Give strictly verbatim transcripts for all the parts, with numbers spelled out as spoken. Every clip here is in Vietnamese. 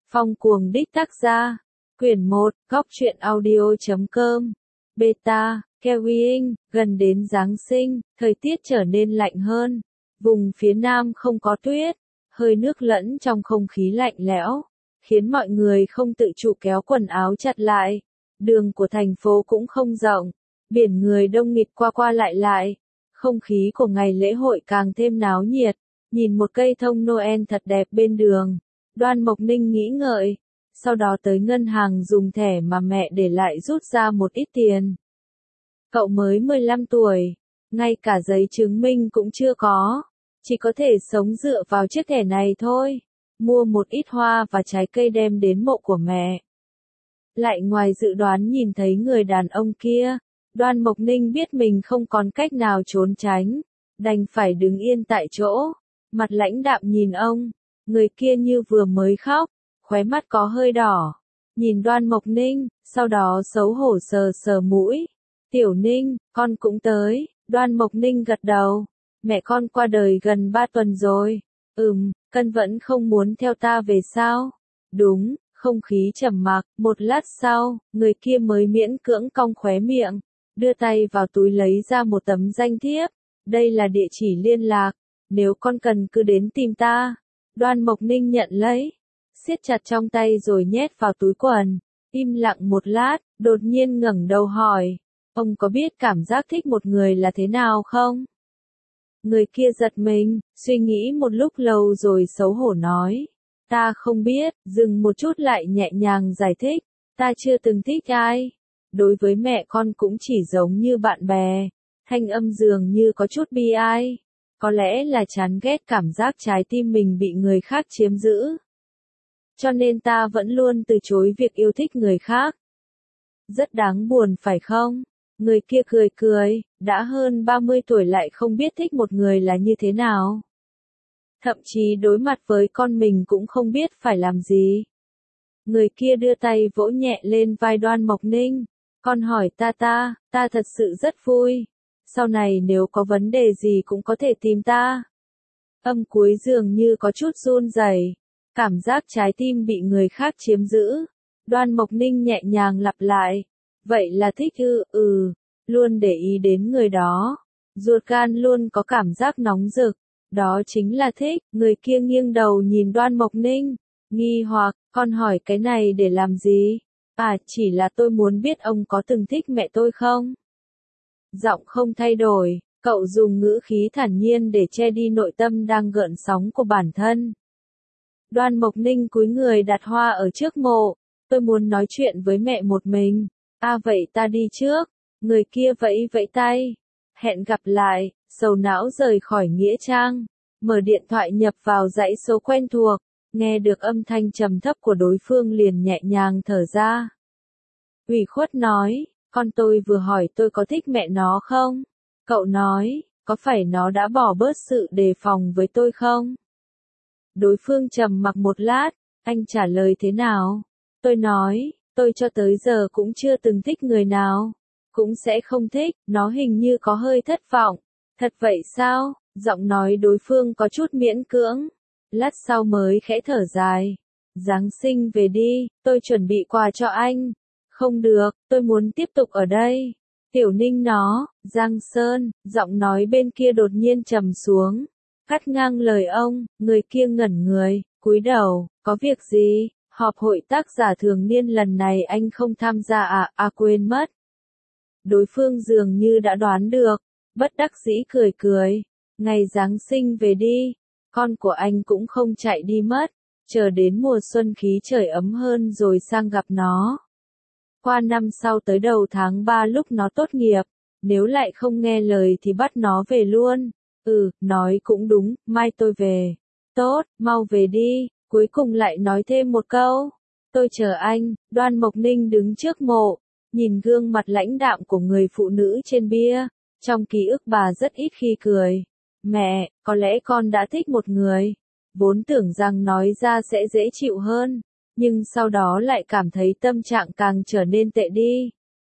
Phong cuồng đích tác gia. Quyển một, góc truyện audio chấm com. Beta, Kewing, gần đến Giáng sinh, thời tiết trở nên lạnh hơn. Vùng phía Nam không có tuyết, hơi nước lẫn trong không khí lạnh lẽo, khiến mọi người không tự chủ kéo quần áo chặt lại. Đường của thành phố cũng không rộng, biển người đông nghịt qua qua lại lại. Không khí của ngày lễ hội càng thêm náo nhiệt, nhìn một cây thông Noel thật đẹp bên đường. Đoan Mộc Ninh nghĩ ngợi, sau đó tới ngân hàng dùng thẻ mà mẹ để lại rút ra một ít tiền. Cậu mới mười lăm tuổi, ngay cả giấy chứng minh cũng chưa có, chỉ có thể sống dựa vào chiếc thẻ này thôi. Mua một ít hoa và trái cây đem đến mộ của mẹ. Lại ngoài dự đoán nhìn thấy người đàn ông kia, Đoan Mộc Ninh biết mình không còn cách nào trốn tránh, đành phải đứng yên tại chỗ, mặt lãnh đạm nhìn ông. Người kia như vừa mới khóc, khóe mắt có hơi đỏ, nhìn Đoan Mộc Ninh, sau đó xấu hổ sờ sờ mũi. Tiểu Ninh, con cũng tới. Đoan Mộc Ninh gật đầu. Mẹ con qua đời gần ba tuần rồi. Ừm, Cân vẫn không muốn theo ta về sao? Đúng. Không khí trầm mặc, một lát sau, người kia mới miễn cưỡng cong khóe miệng, đưa tay vào túi lấy ra một tấm danh thiếp. Đây là địa chỉ liên lạc, nếu con cần cứ đến tìm ta. Đoan Mộc Ninh nhận lấy, siết chặt trong tay rồi nhét vào túi quần, im lặng một lát, đột nhiên ngẩng đầu hỏi, ông có biết cảm giác thích một người là thế nào không? Người kia giật mình, suy nghĩ một lúc lâu rồi xấu hổ nói, ta không biết, dừng một chút lại nhẹ nhàng giải thích, ta chưa từng thích ai. Đối với mẹ con cũng chỉ giống như bạn bè, thanh âm dường như có chút bi ai. Có lẽ là chán ghét cảm giác trái tim mình bị người khác chiếm giữ. Cho nên ta vẫn luôn từ chối việc yêu thích người khác. Rất đáng buồn phải không? Người kia cười cười, đã hơn ba mươi tuổi lại không biết thích một người là như thế nào. Thậm chí đối mặt với con mình cũng không biết phải làm gì. Người kia đưa tay vỗ nhẹ lên vai Đoan Mộc Ninh. Con hỏi ta ta, ta thật sự rất vui. Sau này nếu có vấn đề gì cũng có thể tìm ta. Âm cuối dường như có chút run rẩy, cảm giác trái tim bị người khác chiếm giữ. Đoan Mộc Ninh nhẹ nhàng lặp lại. Vậy là thích ư? Ừ, luôn để ý đến người đó. Ruột gan luôn có cảm giác nóng rực. Đó chính là thích. Người kia nghiêng đầu nhìn Đoan Mộc Ninh, nghi hoặc, con hỏi cái này để làm gì? À, chỉ là tôi muốn biết ông có từng thích mẹ tôi không? Giọng không thay đổi, cậu dùng ngữ khí thản nhiên để che đi nội tâm đang gợn sóng của bản thân. Đoan Mộc Ninh cúi người đặt hoa ở trước mộ, tôi muốn nói chuyện với mẹ một mình. À vậy ta đi trước. Người kia vẫy vẫy tay. Hẹn gặp lại, sầu não rời khỏi nghĩa trang. Mở điện thoại nhập vào dãy số quen thuộc, nghe được âm thanh trầm thấp của đối phương liền nhẹ nhàng thở ra. Ủy khuất nói, con tôi vừa hỏi tôi có thích mẹ nó không? Cậu nói, có phải nó đã bỏ bớt sự đề phòng với tôi không? Đối phương trầm mặc một lát, anh trả lời thế nào? Tôi nói, tôi cho tới giờ cũng chưa từng thích người nào. Cũng sẽ không thích, nó hình như có hơi thất vọng. Thật vậy sao? Giọng nói đối phương có chút miễn cưỡng. Lát sau mới khẽ thở dài. Giáng sinh về đi, tôi chuẩn bị quà cho anh. Không được, tôi muốn tiếp tục ở đây. Tiểu Ninh nó, Giang Sơn, giọng nói bên kia đột nhiên trầm xuống. Cắt ngang lời ông, người kia ngẩn người, cúi đầu, có việc gì? Họp hội tác giả thường niên lần này anh không tham gia à, à quên mất. Đối phương dường như đã đoán được, bất đắc dĩ cười cười. Ngày Giáng sinh về đi, con của anh cũng không chạy đi mất, chờ đến mùa xuân khí trời ấm hơn rồi sang gặp nó. Qua năm sau tới đầu tháng ba lúc nó tốt nghiệp, nếu lại không nghe lời thì bắt nó về luôn. Ừ, nói cũng đúng, mai tôi về. Tốt, mau về đi, cuối cùng lại nói thêm một câu. Tôi chờ anh. Đoan Mộc Ninh đứng trước mộ, nhìn gương mặt lãnh đạm của người phụ nữ trên bia. Trong ký ức bà rất ít khi cười. Mẹ, có lẽ con đã thích một người. Vốn tưởng rằng nói ra sẽ dễ chịu hơn, nhưng sau đó lại cảm thấy tâm trạng càng trở nên tệ đi.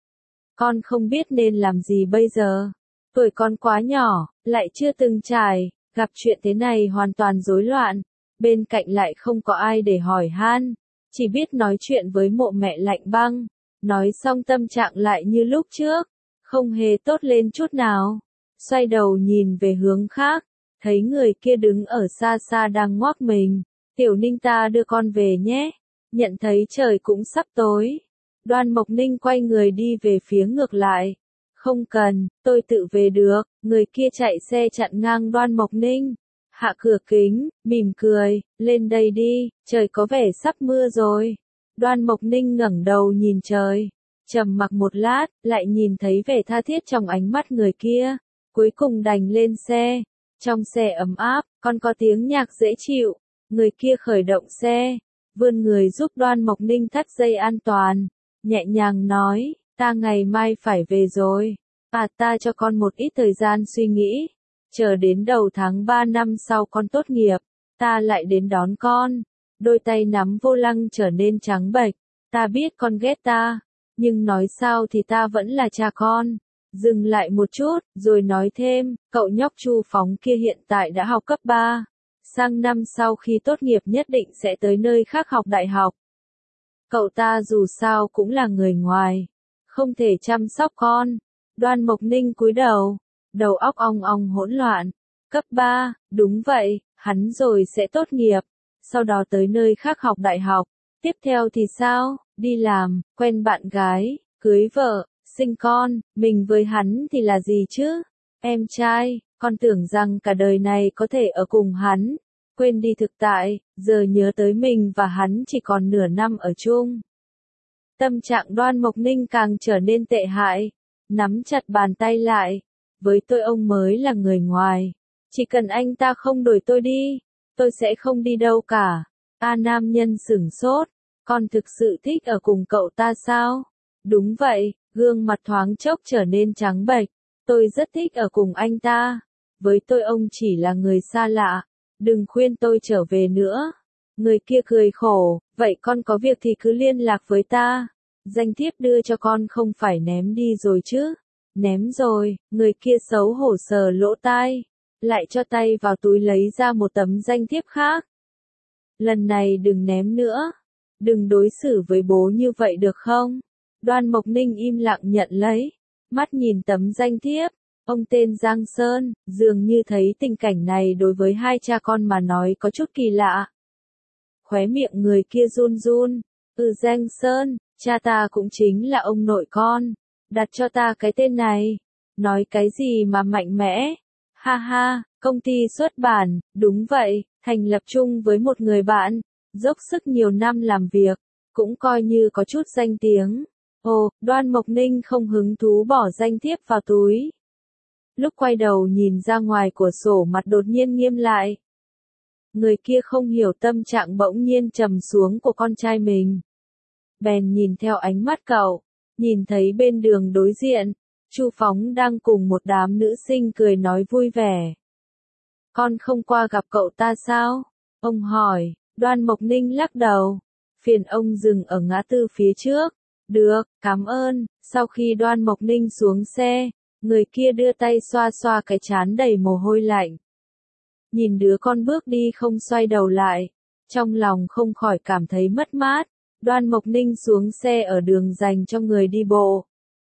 Con không biết nên làm gì bây giờ. Tuổi con quá nhỏ, lại chưa từng trải, gặp chuyện thế này hoàn toàn rối loạn. Bên cạnh lại không có ai để hỏi han. chỉ biết nói chuyện với mộ mẹ lạnh băng. Nói xong tâm trạng lại như lúc trước, không hề tốt lên chút nào. Xoay đầu nhìn về hướng khác, thấy người kia đứng ở xa xa đang ngoác mình. Tiểu Ninh ta đưa con về nhé. Nhận thấy trời cũng sắp tối. Đoan Mộc Ninh quay người đi về phía ngược lại. Không cần, tôi tự về được. Người kia chạy xe chặn ngang Đoan Mộc Ninh. Hạ cửa kính, mỉm cười, lên đây đi, trời có vẻ sắp mưa rồi. Đoan Mộc Ninh ngẩng đầu nhìn trời, trầm mặc một lát, lại nhìn thấy vẻ tha thiết trong ánh mắt người kia, cuối cùng đành lên xe. Trong xe ấm áp, còn có tiếng nhạc dễ chịu, người kia khởi động xe, vươn người giúp Đoan Mộc Ninh thắt dây an toàn, nhẹ nhàng nói, ta ngày mai phải về rồi, à ta cho con một ít thời gian suy nghĩ. Chờ đến đầu tháng ba năm sau con tốt nghiệp, ta lại đến đón con. Đôi tay nắm vô lăng trở nên trắng bệch. Ta biết con ghét ta, nhưng nói sao thì ta vẫn là cha con. Dừng lại một chút, rồi nói thêm, cậu nhóc Chu Phóng kia hiện tại đã học cấp ba. Sang năm sau khi tốt nghiệp nhất định sẽ tới nơi khác học đại học. Cậu ta dù sao cũng là người ngoài, không thể chăm sóc con. Đoan Mộc Ninh cúi đầu. Đầu óc ong ong hỗn loạn. Cấp ba, đúng vậy, hắn rồi sẽ tốt nghiệp, sau đó tới nơi khác học đại học. Tiếp theo thì sao? Đi làm, quen bạn gái, cưới vợ, sinh con, mình với hắn thì là gì chứ? Em trai, con tưởng rằng cả đời này có thể ở cùng hắn. Quên đi thực tại, giờ nhớ tới mình và hắn chỉ còn nửa năm ở chung. Tâm trạng Đoan Mộc Ninh càng trở nên tệ hại, nắm chặt bàn tay lại. Với tôi ông mới là người ngoài. Chỉ cần anh ta không đuổi tôi đi, tôi sẽ không đi đâu cả. A nam nhân sửng sốt. Con thực sự thích ở cùng cậu ta sao? Đúng vậy, gương mặt thoáng chốc trở nên trắng bệch. Tôi rất thích ở cùng anh ta. Với tôi ông chỉ là người xa lạ. Đừng khuyên tôi trở về nữa. Người kia cười khổ. Vậy con có việc thì cứ liên lạc với ta. Danh thiếp đưa cho con không phải ném đi rồi chứ? Ném rồi, người kia xấu hổ sờ lỗ tai, lại cho tay vào túi lấy ra một tấm danh thiếp khác. Lần này đừng ném nữa, đừng đối xử với bố như vậy được không? Đoan Mộc Ninh im lặng nhận lấy, mắt nhìn tấm danh thiếp, ông tên Giang Sơn, dường như thấy tình cảnh này đối với hai cha con mà nói có chút kỳ lạ. Khóe miệng người kia run run, ừ Giang Sơn, cha ta cũng chính là ông nội con. Đặt cho ta cái tên này. Nói cái gì mà mạnh mẽ? Ha ha, công ty xuất bản, đúng vậy, thành lập chung với một người bạn, dốc sức nhiều năm làm việc, cũng coi như có chút danh tiếng. Ồ, Đoan Mộc Ninh không hứng thú bỏ danh thiếp vào túi. Lúc quay đầu nhìn ra ngoài cửa sổ mặt đột nhiên nghiêm lại. Người kia không hiểu tâm trạng bỗng nhiên trầm xuống của con trai mình. Bèn nhìn theo ánh mắt cậu. Nhìn thấy bên đường đối diện, Chu Phóng đang cùng một đám nữ sinh cười nói vui vẻ. Con không qua gặp cậu ta sao? Ông hỏi. Đoan Mộc Ninh lắc đầu. Phiền ông dừng ở ngã tư phía trước. Được, cảm ơn. Sau khi Đoan Mộc Ninh xuống xe, người kia đưa tay xoa xoa cái trán đầy mồ hôi lạnh. Nhìn đứa con bước đi không xoay đầu lại, trong lòng không khỏi cảm thấy mất mát. Đoan Mộc Ninh xuống xe ở đường dành cho người đi bộ.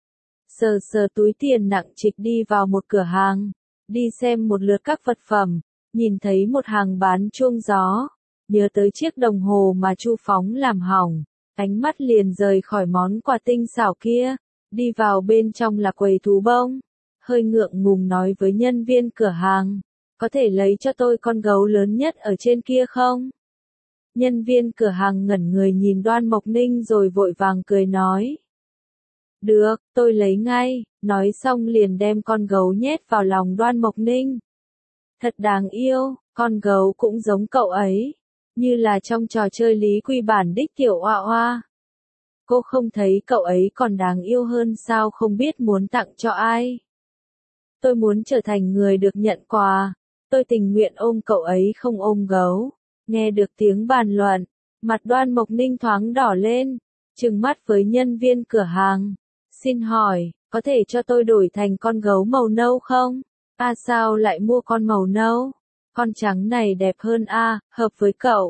Sờ sờ túi tiền nặng trịch đi vào một cửa hàng. Đi xem một lượt các vật phẩm. Nhìn thấy một hàng bán chuông gió. Nhớ tới chiếc đồng hồ mà Chu Phóng làm hỏng. Ánh mắt liền rời khỏi món quà tinh xảo kia. Đi vào bên trong là quầy thú bông. Hơi ngượng ngùng nói với nhân viên cửa hàng. Có thể lấy cho tôi con gấu lớn nhất ở trên kia không? Nhân viên cửa hàng ngẩn người nhìn Đoan Mộc Ninh rồi vội vàng cười nói. Được, tôi lấy ngay, nói xong liền đem con gấu nhét vào lòng Đoan Mộc Ninh. Thật đáng yêu, con gấu cũng giống cậu ấy, như là trong trò chơi Lý Quy bản đích tiểu oa oa. Cô không thấy cậu ấy còn đáng yêu hơn sao, không biết muốn tặng cho ai. Tôi muốn trở thành người được nhận quà, tôi tình nguyện ôm cậu ấy không ôm gấu. Nghe được tiếng bàn luận, mặt Đoan Mộc Ninh thoáng đỏ lên, trừng mắt với nhân viên cửa hàng. Xin hỏi, có thể cho tôi đổi thành con gấu màu nâu không? À sao lại mua con màu nâu? Con trắng này đẹp hơn a, à, hợp với cậu.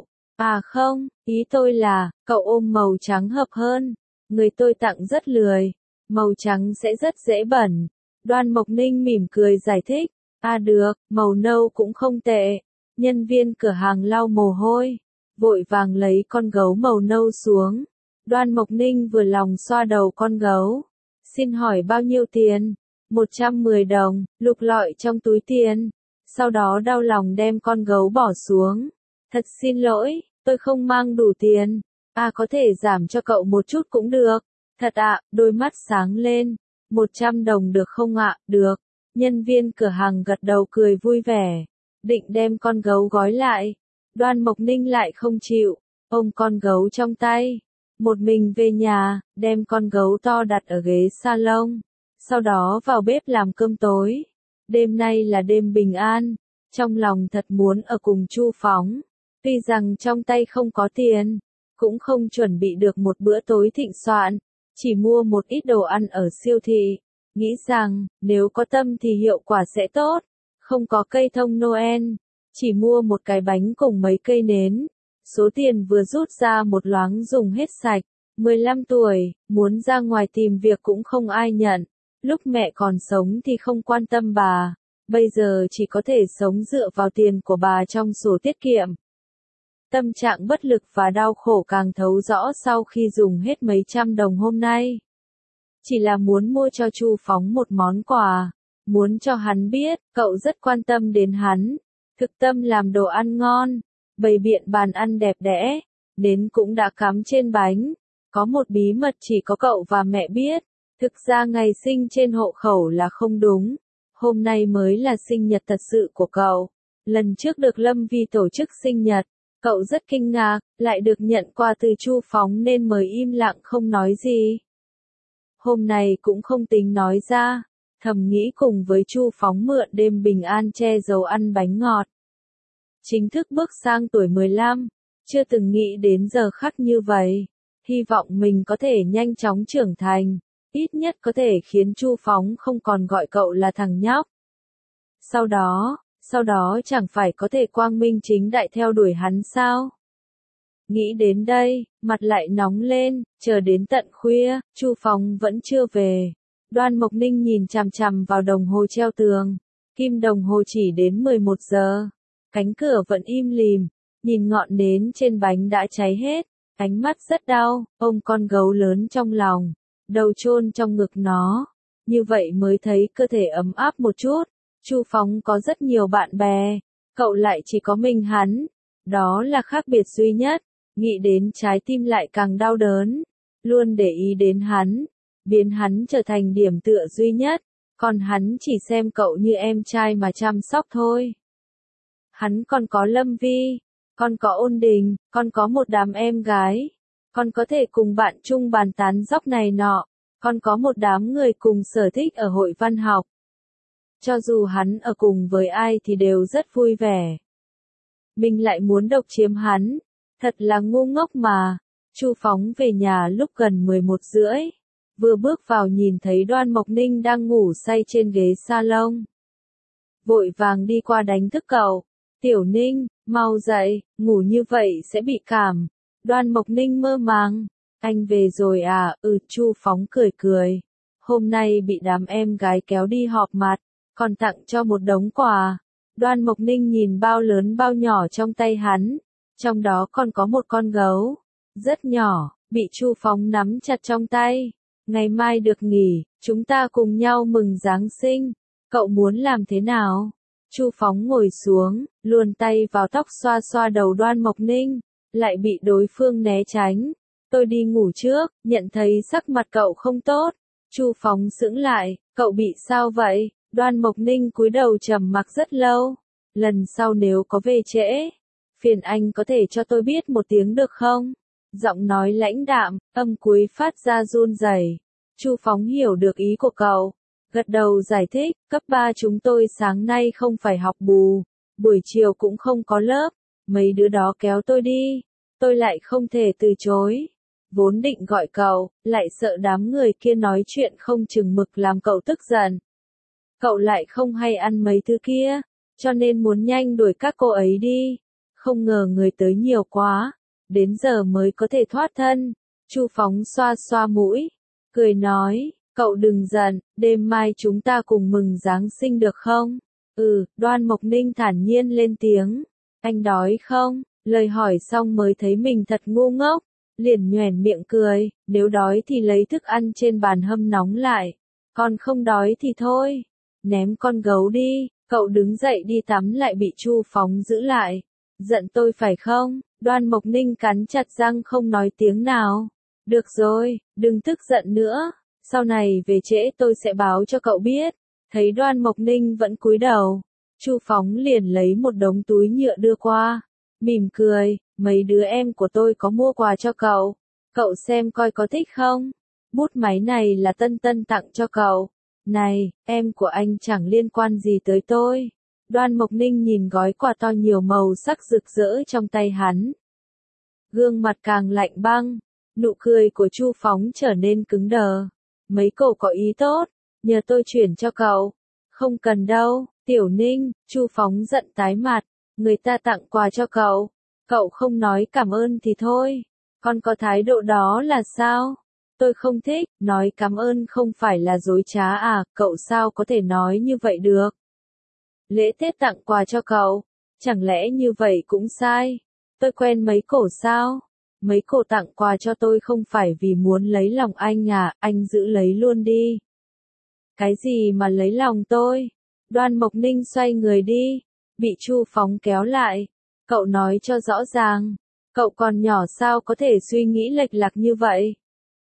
À không, ý tôi là, cậu ôm màu trắng hợp hơn. Người tôi tặng rất lười. Màu trắng sẽ rất dễ bẩn. Đoan Mộc Ninh mỉm cười giải thích. À được, màu nâu cũng không tệ. Nhân viên cửa hàng lau mồ hôi. Vội vàng lấy con gấu màu nâu xuống. Đoan Mộc Ninh vừa lòng xoa đầu con gấu. Xin hỏi bao nhiêu tiền? một trăm mười đồng, lục lọi trong túi tiền. Sau đó đau lòng đem con gấu bỏ xuống. Thật xin lỗi, tôi không mang đủ tiền. À có thể giảm cho cậu một chút cũng được. Thật ạ, đôi mắt sáng lên. một trăm đồng được không ạ? Được. Nhân viên cửa hàng gật đầu cười vui vẻ. Định đem con gấu gói lại. Đoan Mộc Ninh lại không chịu. Ôm con gấu trong tay. Một mình về nhà, đem con gấu to đặt ở ghế salon. Sau đó vào bếp làm cơm tối. Đêm nay là đêm bình an. Trong lòng thật muốn ở cùng Chu Phóng. Tuy rằng trong tay không có tiền. Cũng không chuẩn bị được một bữa tối thịnh soạn. Chỉ mua một ít đồ ăn ở siêu thị. Nghĩ rằng, nếu có tâm thì hiệu quả sẽ tốt. Không có cây thông Noel. Chỉ mua một cái bánh cùng mấy cây nến. Số tiền vừa rút ra một loáng dùng hết sạch. mười lăm tuổi, muốn ra ngoài tìm việc cũng không ai nhận. Lúc mẹ còn sống thì không quan tâm bà. Bây giờ chỉ có thể sống dựa vào tiền của bà trong sổ tiết kiệm. Tâm trạng bất lực và đau khổ càng thấu rõ sau khi dùng hết mấy trăm đồng hôm nay. Chỉ là muốn mua cho Chu Phóng một món quà. Muốn cho hắn biết, cậu rất quan tâm đến hắn. Thực tâm làm đồ ăn ngon. Bày biện bàn ăn đẹp đẽ. Nến cũng đã cắm trên bánh. Có một bí mật chỉ có cậu và mẹ biết. Thực ra ngày sinh trên hộ khẩu là không đúng. Hôm nay mới là sinh nhật thật sự của cậu. Lần trước được Lâm Vi tổ chức sinh nhật. Cậu rất kinh ngạc, lại được nhận quà từ Chu Phóng nên mới im lặng không nói gì. Hôm nay cũng không tính nói ra. Thầm nghĩ cùng với Chu Phóng mượn đêm bình an che giấu ăn bánh ngọt. Chính thức bước sang tuổi mười lăm. Chưa từng nghĩ đến giờ khắc như vậy. Hy vọng mình có thể nhanh chóng trưởng thành. Ít nhất có thể khiến Chu Phóng không còn gọi cậu là thằng nhóc. Sau đó, sau đó chẳng phải có thể quang minh chính đại theo đuổi hắn sao? Nghĩ đến đây, mặt lại nóng lên, chờ đến tận khuya, Chu Phóng vẫn chưa về. Đoan Mộc Ninh nhìn chằm chằm vào đồng hồ treo tường. Kim đồng hồ chỉ đến mười một giờ. Cánh cửa vẫn im lìm, nhìn ngọn nến trên bánh đã cháy hết. Ánh mắt rất đau, ôm con gấu lớn trong lòng. Đầu chôn trong ngực nó. Như vậy mới thấy cơ thể ấm áp một chút. Chu Phóng có rất nhiều bạn bè. Cậu lại chỉ có mình hắn. Đó là khác biệt duy nhất. Nghĩ đến trái tim lại càng đau đớn. Luôn để ý đến hắn. Biến hắn trở thành điểm tựa duy nhất. Còn hắn chỉ xem cậu như em trai mà chăm sóc thôi. Hắn còn có Lâm Vi. Còn có Ôn Đình. Còn có một đám em gái. Còn có thể cùng bạn chung bàn tán dóc này nọ. Còn có một đám người cùng sở thích ở hội văn học. Cho dù hắn ở cùng với ai thì đều rất vui vẻ. Mình lại muốn độc chiếm hắn. Thật là ngu ngốc mà. Chu Phóng về nhà lúc gần mười một rưỡi. Vừa bước vào nhìn thấy Đoan Mộc Ninh đang ngủ say trên ghế salon. Vội vàng đi qua đánh thức cậu. Tiểu Ninh, mau dậy, ngủ như vậy sẽ bị cảm. Đoan Mộc Ninh mơ màng. Anh về rồi à? Ừ, Chu Phóng cười cười. Hôm nay bị đám em gái kéo đi họp mặt. Còn tặng cho một đống quà. Đoan Mộc Ninh nhìn bao lớn bao nhỏ trong tay hắn. Trong đó còn có một con gấu. Rất nhỏ, bị Chu Phóng nắm chặt trong tay. Ngày mai được nghỉ, chúng ta cùng nhau mừng Giáng sinh. Cậu muốn làm thế nào? Chu Phóng ngồi xuống, luồn tay vào tóc xoa xoa đầu Đoan Mộc Ninh. Lại bị đối phương né tránh. Tôi đi ngủ trước, nhận thấy sắc mặt cậu không tốt. Chu Phóng sững lại, cậu bị sao vậy? Đoan Mộc Ninh cúi đầu trầm mặc rất lâu. Lần sau nếu có về trễ, phiền anh có thể cho tôi biết một tiếng được không? Giọng nói lãnh đạm, âm cuối phát ra run rẩy. Chu Phóng hiểu được ý của cậu. Gật đầu giải thích, cấp ba chúng tôi sáng nay không phải học bù. Buổi chiều cũng không có lớp. Mấy đứa đó kéo tôi đi. Tôi lại không thể từ chối. Vốn định gọi cậu, lại sợ đám người kia nói chuyện không chừng mực làm cậu tức giận. Cậu lại không hay ăn mấy thứ kia, cho nên muốn nhanh đuổi các cô ấy đi. không ngờ người tới nhiều quá, đến giờ mới có thể thoát thân. Chu Phóng xoa xoa mũi, cười nói, cậu đừng giận, đêm mai chúng ta cùng mừng Giáng sinh được không? Ừ, Đoan Mộc Ninh thản nhiên lên tiếng, anh đói không? Lời hỏi xong mới thấy mình thật ngu ngốc, liền nhoẻn miệng cười, nếu đói thì lấy thức ăn trên bàn hâm nóng lại, còn không đói thì thôi, ném con gấu đi. Cậu đứng dậy đi tắm lại bị Chu Phóng giữ lại. Giận tôi phải không? Đoan Mộc Ninh cắn chặt răng không nói tiếng nào. Được rồi, đừng tức giận nữa, sau này về trễ tôi sẽ báo cho cậu biết. Thấy Đoan Mộc Ninh vẫn cúi đầu, Chu Phóng liền lấy một đống túi nhựa đưa qua, mỉm cười, mấy đứa em của tôi có mua quà cho cậu, cậu xem coi có thích không? Bút máy này là Tân Tân tặng cho cậu. Này, em của anh chẳng liên quan gì tới tôi. Đoan Mộc Ninh nhìn gói quà to nhiều màu sắc rực rỡ trong tay hắn. Gương mặt càng lạnh băng, nụ cười của Chu Phóng trở nên cứng đờ. Mấy cậu có ý tốt, nhờ tôi chuyển cho cậu. Không cần đâu, Tiểu Ninh, Chu Phóng giận tái mặt, người ta tặng quà cho cậu, cậu không nói cảm ơn thì thôi, còn có thái độ đó là sao? Tôi không thích, nói cảm ơn không phải là dối trá à, cậu sao có thể nói như vậy được? Lễ Tết tặng quà cho cậu, chẳng lẽ như vậy cũng sai? Tôi quen mấy cổ sao? Mấy cổ tặng quà cho tôi không phải vì muốn lấy lòng anh à, anh giữ lấy luôn đi. Cái gì mà lấy lòng tôi? Đoan Mộc Ninh xoay người đi, bị Chu Phóng kéo lại. Cậu nói cho rõ ràng, cậu còn nhỏ sao có thể suy nghĩ lệch lạc như vậy?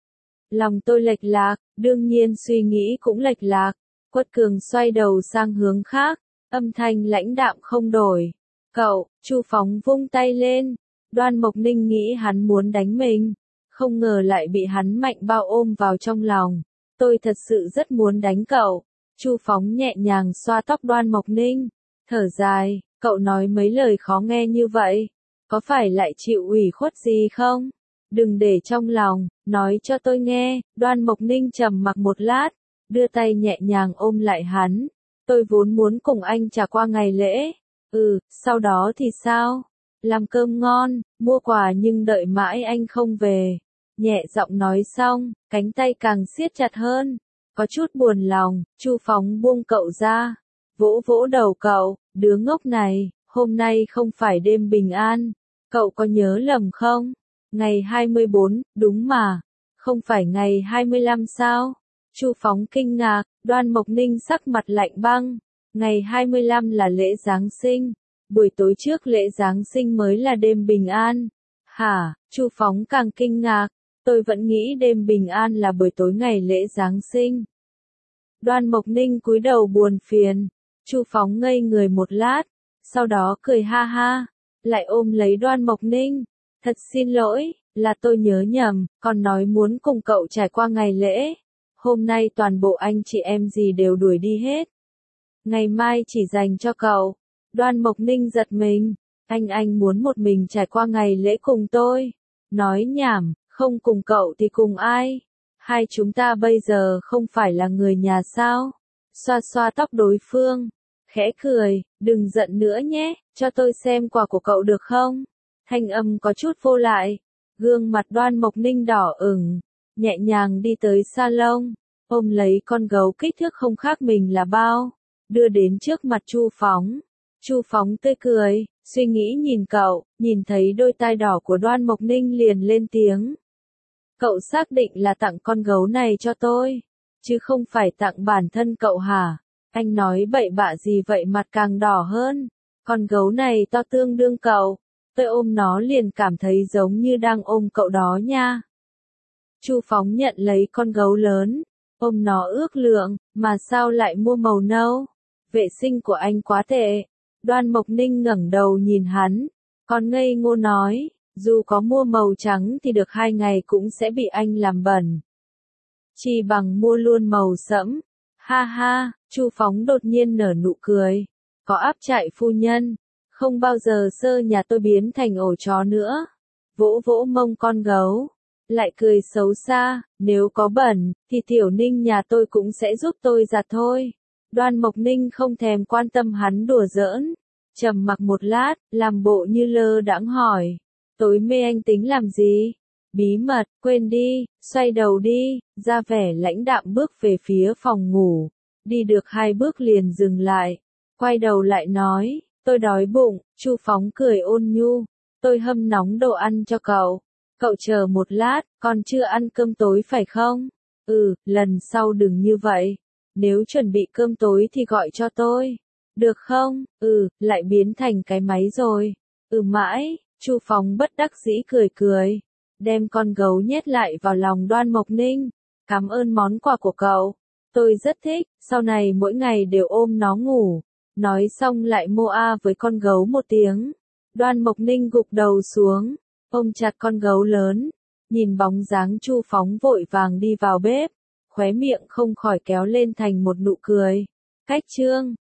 Lòng tôi lệch lạc, đương nhiên suy nghĩ cũng lệch lạc. Quất Cường xoay đầu sang hướng khác, âm thanh lãnh đạm không đổi. Cậu, Chu Phóng vung tay lên. Đoan Mộc Ninh nghĩ hắn muốn đánh mình, không ngờ lại bị hắn mạnh bao ôm vào trong lòng. Tôi thật sự rất muốn đánh cậu. Chu Phóng nhẹ nhàng xoa tóc Đoan Mộc Ninh, thở dài, cậu nói mấy lời khó nghe như vậy, có phải lại chịu ủy khuất gì không? Đừng để trong lòng, nói cho tôi nghe. Đoan Mộc Ninh trầm mặc một lát, đưa tay nhẹ nhàng ôm lại hắn. Tôi vốn muốn cùng anh trà qua ngày lễ. Ừ, sau đó thì sao? Làm cơm ngon, mua quà nhưng đợi mãi anh không về. Nhẹ giọng nói xong, cánh tay càng siết chặt hơn. Có chút buồn lòng, Chu Phóng buông cậu ra, vỗ vỗ đầu cậu, đứa ngốc này, hôm nay không phải đêm bình an, cậu có nhớ lầm không? Ngày hai mươi bốn, đúng mà, không phải ngày hai mươi lăm sao? Chu Phóng kinh ngạc, Đoan Mộc Ninh sắc mặt lạnh băng, ngày hai mươi lăm là lễ Giáng sinh, buổi tối trước lễ Giáng sinh mới là đêm bình an. Hả? Chu Phóng càng kinh ngạc, tôi vẫn nghĩ đêm bình an là buổi tối ngày lễ Giáng sinh. Đoan Mộc Ninh cúi đầu buồn phiền, Chu Phóng ngây người một lát, sau đó cười ha ha, lại ôm lấy Đoan Mộc Ninh. Thật xin lỗi, là tôi nhớ nhầm, còn nói muốn cùng cậu trải qua ngày lễ. Hôm nay toàn bộ anh chị em gì đều đuổi đi hết. Ngày mai chỉ dành cho cậu. Đoan Mộc Ninh giật mình, anh anh muốn một mình trải qua ngày lễ cùng tôi. Nói nhảm, không cùng cậu thì cùng ai? Hai chúng ta bây giờ không phải là người nhà sao? Xoa xoa tóc đối phương, khẽ cười, đừng giận nữa nhé, cho tôi xem quà của cậu được không? Thanh âm có chút vô lại, gương mặt Đoan Mộc Ninh đỏ ửng, nhẹ nhàng đi tới salon, ôm lấy con gấu kích thước không khác mình là bao, đưa đến trước mặt Chu Phóng. Chu Phóng tươi cười, suy nghĩ nhìn cậu, nhìn thấy đôi tai đỏ của Đoan Mộc Ninh liền lên tiếng. Cậu xác định là tặng con gấu này cho tôi, chứ không phải tặng bản thân cậu hả? Anh nói bậy bạ gì vậy, mặt càng đỏ hơn. Con gấu này to tương đương cậu, tôi ôm nó liền cảm thấy giống như đang ôm cậu đó nha. Chu Phóng nhận lấy con gấu lớn, ôm nó ước lượng, mà sao lại mua màu nâu? Vệ sinh của anh quá tệ. Đoan Mộc Ninh ngẩng đầu nhìn hắn, còn ngây ngô nói, dù có mua màu trắng thì được hai ngày cũng sẽ bị anh làm bẩn. Chỉ bằng mua luôn màu sẫm. Ha ha, Chu Phóng đột nhiên nở nụ cười. Có áp trại phu nhân, không bao giờ sơ nhà tôi biến thành ổ chó nữa. Vỗ vỗ mông con gấu, lại cười xấu xa, nếu có bẩn, thì Tiểu Ninh nhà tôi cũng sẽ giúp tôi giặt thôi. Đoan Mộc Ninh không thèm quan tâm hắn đùa giỡn, Trầm mặc một lát, làm bộ như lơ đãng hỏi. Tối mê anh tính làm gì? Bí mật, quên đi, xoay đầu đi, ra vẻ lãnh đạm bước về phía phòng ngủ. Đi được hai bước liền dừng lại. Quay đầu lại nói, tôi đói bụng. Chu Phóng cười ôn nhu. Tôi hâm nóng đồ ăn cho cậu. Cậu chờ một lát, còn chưa ăn cơm tối phải không? Ừ, lần sau đừng như vậy. Nếu chuẩn bị cơm tối thì gọi cho tôi. Được không? Ừ, lại biến thành cái máy rồi. Ừ mãi, Chu Phóng bất đắc dĩ cười cười. Đem con gấu nhét lại vào lòng Đoan Mộc Ninh. Cảm ơn món quà của cậu. Tôi rất thích, sau này mỗi ngày đều ôm nó ngủ. Nói xong lại mô a với con gấu một tiếng. Đoan Mộc Ninh gục đầu xuống, ôm chặt con gấu lớn. Nhìn bóng dáng Chu Phóng vội vàng đi vào bếp. Khóe miệng không khỏi kéo lên thành một nụ cười. Cách chương